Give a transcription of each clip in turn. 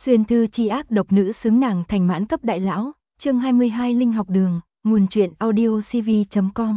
Xuyên thư chi ác độc nữ xứng nàng thành mãn cấp đại lão, chương 22 Linh học đường, nguồn truyện audiocv.com.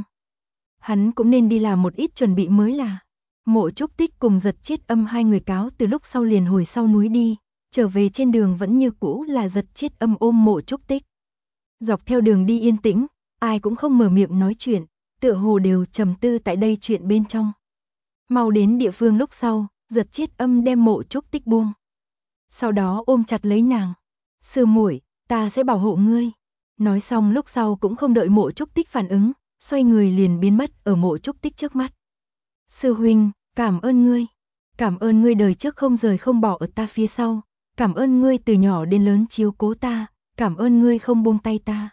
Hắn cũng nên đi làm một ít chuẩn bị mới là. Mộ Trúc Tích cùng Giật Chết Âm hai người cáo từ lúc sau liền hồi sau núi đi, trở về trên đường vẫn như cũ là Giật Chết Âm ôm Mộ Trúc Tích. Dọc theo đường đi yên tĩnh, ai cũng không mở miệng nói chuyện, tựa hồ đều trầm tư tại đây chuyện bên trong. Mau đến địa phương lúc sau, Giật Chết Âm đem Mộ Trúc Tích buông. Sau đó ôm chặt lấy nàng. Sư muội, ta sẽ bảo hộ ngươi. Nói xong lúc sau cũng không đợi Mộ Trúc Tích phản ứng, xoay người liền biến mất ở Mộ Trúc Tích trước mắt. Sư huynh, cảm ơn ngươi. Cảm ơn ngươi đời trước không rời không bỏ ở ta phía sau. Cảm ơn ngươi từ nhỏ đến lớn chiếu cố ta. Cảm ơn ngươi không buông tay ta.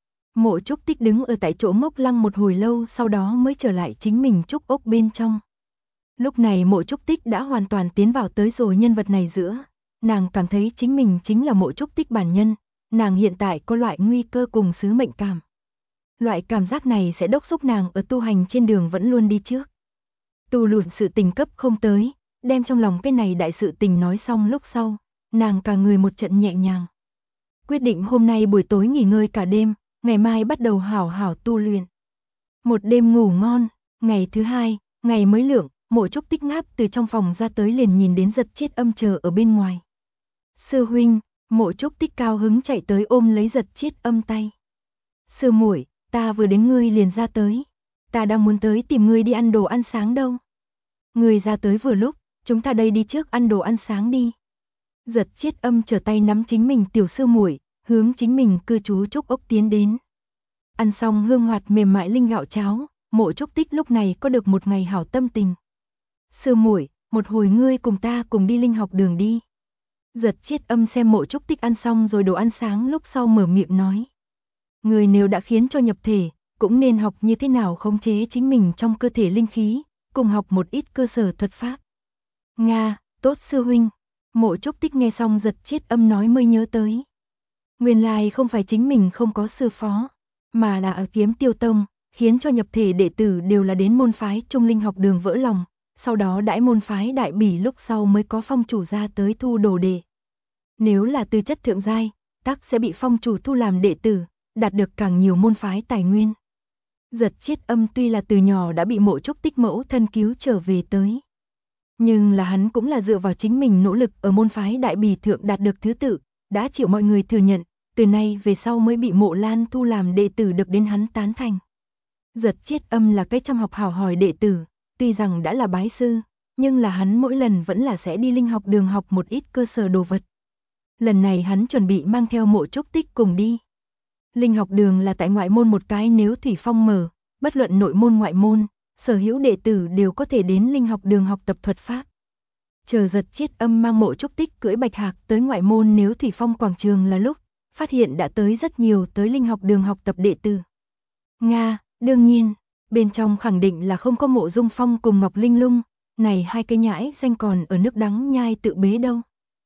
Mộ Trúc Tích đứng ở tại chỗ ngốc lăng một hồi lâu, sau đó mới trở lại chính mình trúc ốc bên trong. Lúc này Mộ Trúc Tích đã hoàn toàn tiến vào tới rồi nhân vật này giữa. Nàng cảm thấy chính mình chính là Mộ Trúc Tích bản nhân, nàng hiện tại có loại nguy cơ cùng sứ mệnh cảm. Loại cảm giác này sẽ đốc thúc nàng ở tu hành trên đường vẫn luôn đi trước. Tu luyện sự tình cấp không tới, đem trong lòng cái này đại sự tình nói xong lúc sau, nàng cả người một trận nhẹ nhàng. Quyết định hôm nay buổi tối nghỉ ngơi cả đêm, ngày mai bắt đầu hảo hảo tu luyện. Một đêm ngủ ngon, ngày thứ hai, ngày mới lượng, Mộ Trúc Tích ngáp từ trong phòng ra tới liền nhìn đến Giật Chết Âm chờ ở bên ngoài. Sư huynh, Mộ Trúc Tích cao hứng chạy tới ôm lấy Giật Chết Âm tay. Sư muội, ta vừa đến ngươi liền ra tới. Ta đang muốn tới tìm ngươi đi ăn đồ ăn sáng đâu. Ngươi ra tới vừa lúc, chúng ta đây đi trước ăn đồ ăn sáng đi. Giật Chết Âm trở tay nắm chính mình tiểu sư muội, hướng chính mình cư trú trúc ốc tiến đến. Ăn xong hương hoạt mềm mại linh gạo cháo, Mộ Trúc Tích lúc này có được một ngày hảo tâm tình. Sư muội, một hồi ngươi cùng ta cùng đi linh học đường đi. Giật Chết Âm xem Mộ Trúc Tích ăn xong rồi đồ ăn sáng lúc sau mở miệng nói. Người nếu đã khiến cho nhập thể, cũng nên học như thế nào khống chế chính mình trong cơ thể linh khí, cùng học một ít cơ sở thuật pháp. Nga, tốt sư huynh. Mộ Trúc Tích nghe xong Giật Chết Âm nói mới nhớ tới. Nguyên lai không phải chính mình không có sư phó, mà là ở Kiếm Tiêu Tông, khiến cho nhập thể đệ tử đều là đến môn phái Trung Linh học đường vỡ lòng, sau đó đãi môn phái Đại Bỉ lúc sau mới có phong chủ ra tới thu đồ đệ. Nếu là tư chất thượng giai, tắc sẽ bị phong chủ thu làm đệ tử, đạt được càng nhiều môn phái tài nguyên. Giật Chết Âm tuy là từ nhỏ đã bị Mộ Trúc Tích mẫu thân cứu trở về tới, nhưng là hắn cũng là dựa vào chính mình nỗ lực ở môn phái Đại Bỉ thượng đạt được thứ tự, đã chịu mọi người thừa nhận, từ nay về sau mới bị Mộ Lan thu làm đệ tử được đến hắn tán thành. Giật Chết Âm là cái chăm học hảo hỏi đệ tử, tuy rằng đã là bái sư, nhưng là hắn mỗi lần vẫn là sẽ đi linh học đường học một ít cơ sở đồ vật. Lần này hắn chuẩn bị mang theo Mộ Trúc Tích cùng đi. Linh học đường là tại ngoại môn một cái, nếu Thủy Phong mở, bất luận nội môn ngoại môn, sở hữu đệ tử đều có thể đến linh học đường học tập thuật pháp. Chờ Giật Chết Âm mang Mộ Trúc Tích cưỡi bạch hạc tới ngoại môn nếu Thủy Phong quảng trường là lúc, phát hiện đã tới rất nhiều tới linh học đường học tập đệ tử. Nga, đương nhiên, bên trong khẳng định là không có Mộ Dung Phong cùng Ngọc Linh Lung, này hai cái nhãi danh còn ở nước đắng nhai tự bế đâu.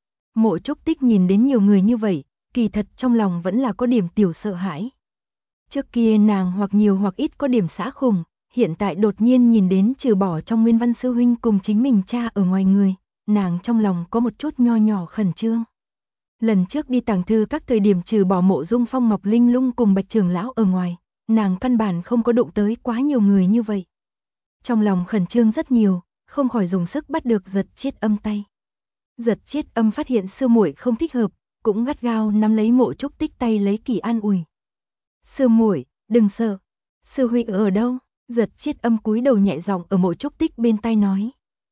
Mộ Trúc Tích nhìn đến nhiều người như vậy, kỳ thật trong lòng vẫn là có điểm tiểu sợ hãi. Trước kia nàng hoặc nhiều hoặc ít có điểm xã khủng, hiện tại đột nhiên nhìn đến trừ bỏ trong Nguyên Văn sư huynh cùng chính mình cha ở ngoài người, nàng trong lòng có một chút nho nhỏ khẩn trương. Lần trước đi tàng thư các thời điểm trừ bỏ Mộ Dung Phong, Ngọc Linh Lung cùng Bạch trưởng lão ở ngoài, nàng căn bản không có đụng tới quá nhiều người như vậy. Trong lòng khẩn trương rất nhiều, không khỏi dùng sức bắt được Giật Chết Âm tay. Giật Chết Âm phát hiện sư muội không thích hợp, cũng gắt gao nắm lấy Mộ Trúc Tích tay lấy kỳ an ủi. Sư muội, đừng sợ. Sư huynh ở đâu? Giật Chết Âm cúi đầu nhẹ giọng ở Mộ Trúc Tích bên tai nói.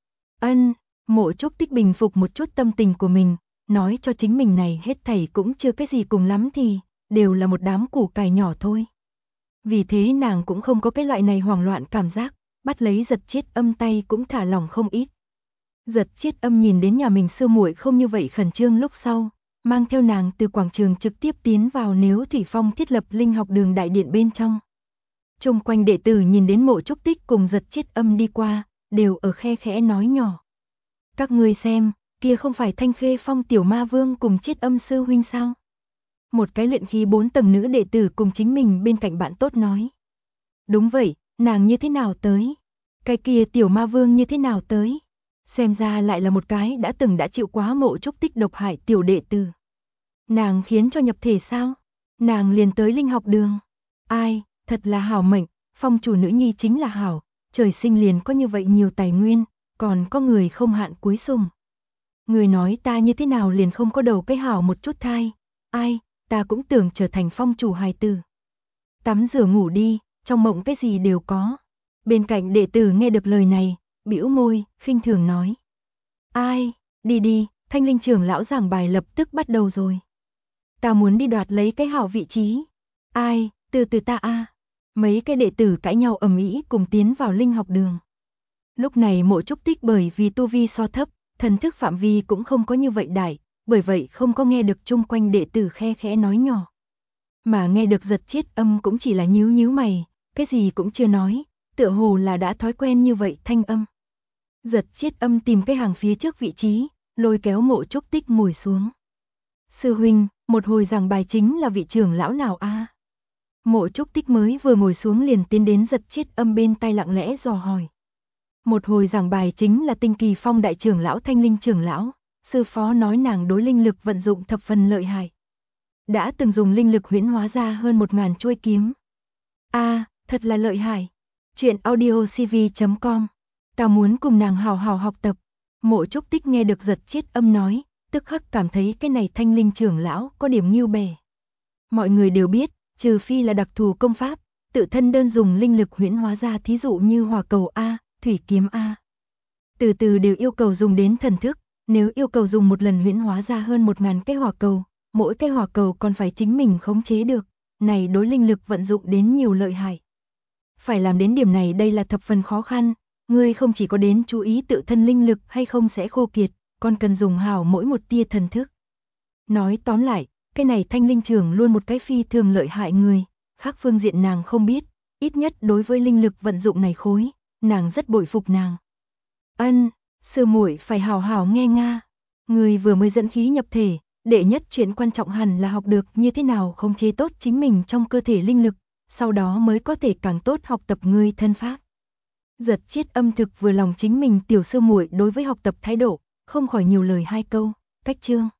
Ân. Mộ Trúc Tích bình phục một chút tâm tình của mình, nói cho chính mình này hết thảy cũng chưa cái gì, cùng lắm thì đều là một đám củ cải nhỏ thôi. Vì thế nàng cũng không có cái loại này hoảng loạn cảm giác, bắt lấy Giật Chết Âm tay cũng thả lỏng không ít. Giật Chết Âm nhìn đến nhà mình sư muội không như vậy khẩn trương lúc sau, mang theo nàng từ quảng trường trực tiếp tiến vào nếu Thủy Phong thiết lập linh học đường đại điện bên trong. Chung quanh đệ tử nhìn đến Mộ Trúc Tích cùng Giật Chết Âm đi qua, đều ở khe khẽ nói nhỏ. Các ngươi xem, kia không phải Thanh Khê Phong tiểu ma vương cùng Chết Âm sư huynh sao? Một cái luyện khí 4 tầng nữ đệ tử cùng chính mình bên cạnh bạn tốt nói. Đúng vậy, nàng như thế nào tới? Cái kia tiểu ma vương như thế nào tới? Xem ra lại là một cái đã chịu quá Mộ Trúc Tích độc hại tiểu đệ tử. Nàng khiến cho nhập thể sao? Nàng liền tới linh học đường. Ai, thật là hảo mệnh, phong chủ nữ nhi chính là hảo, trời sinh liền có như vậy nhiều tài nguyên, còn có người không hạn cuối sùng. Người nói ta như thế nào liền không có đầu cái hảo một chút thai, ai, ta cũng tưởng trở thành phong chủ hài tử. Tắm rửa ngủ đi, trong mộng cái gì đều có. Bên cạnh đệ tử nghe được lời này, bĩu môi, khinh thường nói. Ai, đi đi, Thanh Linh trưởng lão giảng bài lập tức bắt đầu rồi. Ta muốn đi đoạt lấy cái hảo vị trí. Ai, từ từ ta a. Mấy cái đệ tử cãi nhau ầm ĩ cùng tiến vào linh học đường. Lúc này Mộ Trúc Tích bởi vì tu vi so thấp, thần thức phạm vi cũng không có như vậy đại, bởi vậy không có nghe được chung quanh đệ tử khe khẽ nói nhỏ. Mà nghe được Giật Chiết Âm cũng chỉ là nhíu nhíu mày, cái gì cũng chưa nói, tựa hồ là đã thói quen như vậy thanh âm. Giật Chiết Âm tìm cái hàng phía trước vị trí, lôi kéo Mộ Trúc Tích ngồi xuống. Sư huynh, một hồi giảng bài chính là vị trưởng lão nào a? Mộ Trúc Tích mới vừa ngồi xuống liền tiến đến Giật Chiết Âm bên tai lặng lẽ dò hỏi. Một hồi giảng bài chính là Tinh Kỳ Phong đại trưởng lão Thanh Linh trưởng lão, sư phó nói nàng đối linh lực vận dụng thập phần lợi hại. Đã từng dùng linh lực huyễn hóa ra hơn 1000 chuôi kiếm. A, thật là lợi hại. Truyện audiocv.com. Ta muốn cùng nàng hào hào học tập. Mộ Trúc Tích nghe được Giật Chiết Âm nói, tức khắc cảm thấy cái này Thanh Linh trưởng lão có điểm nghiêu bè. Mọi người đều biết, trừ phi là đặc thù công pháp, tự thân đơn dùng linh lực huyễn hóa ra, thí dụ như hỏa cầu A, thủy kiếm A. Từ từ đều yêu cầu dùng đến thần thức, nếu yêu cầu dùng một lần huyễn hóa ra hơn 1000 cái hỏa cầu, mỗi cái hỏa cầu còn phải chính mình khống chế được, này đối linh lực vận dụng đến nhiều lợi hại. Phải làm đến điểm này đây là thập phần khó khăn, ngươi không chỉ có đến chú ý tự thân linh lực hay không sẽ khô kiệt, còn cần dùng hảo mỗi một tia thần thức. Nói tóm lại, cái này Thanh Linh trưởng luôn một cái phi thường lợi hại người, khác phương diện nàng không biết, ít nhất đối với linh lực vận dụng này khối, nàng rất bội phục nàng. Ân, sư muội phải hảo hảo nghe nga. Người vừa mới dẫn khí nhập thể, đệ nhất chuyện quan trọng hẳn là học được như thế nào khống chế tốt chính mình trong cơ thể linh lực, sau đó mới có thể càng tốt học tập ngươi thân pháp. Giật Chiết Âm thực vừa lòng chính mình tiểu sư muội đối với học tập thái độ, không khỏi nhiều lời hai câu, cách chương.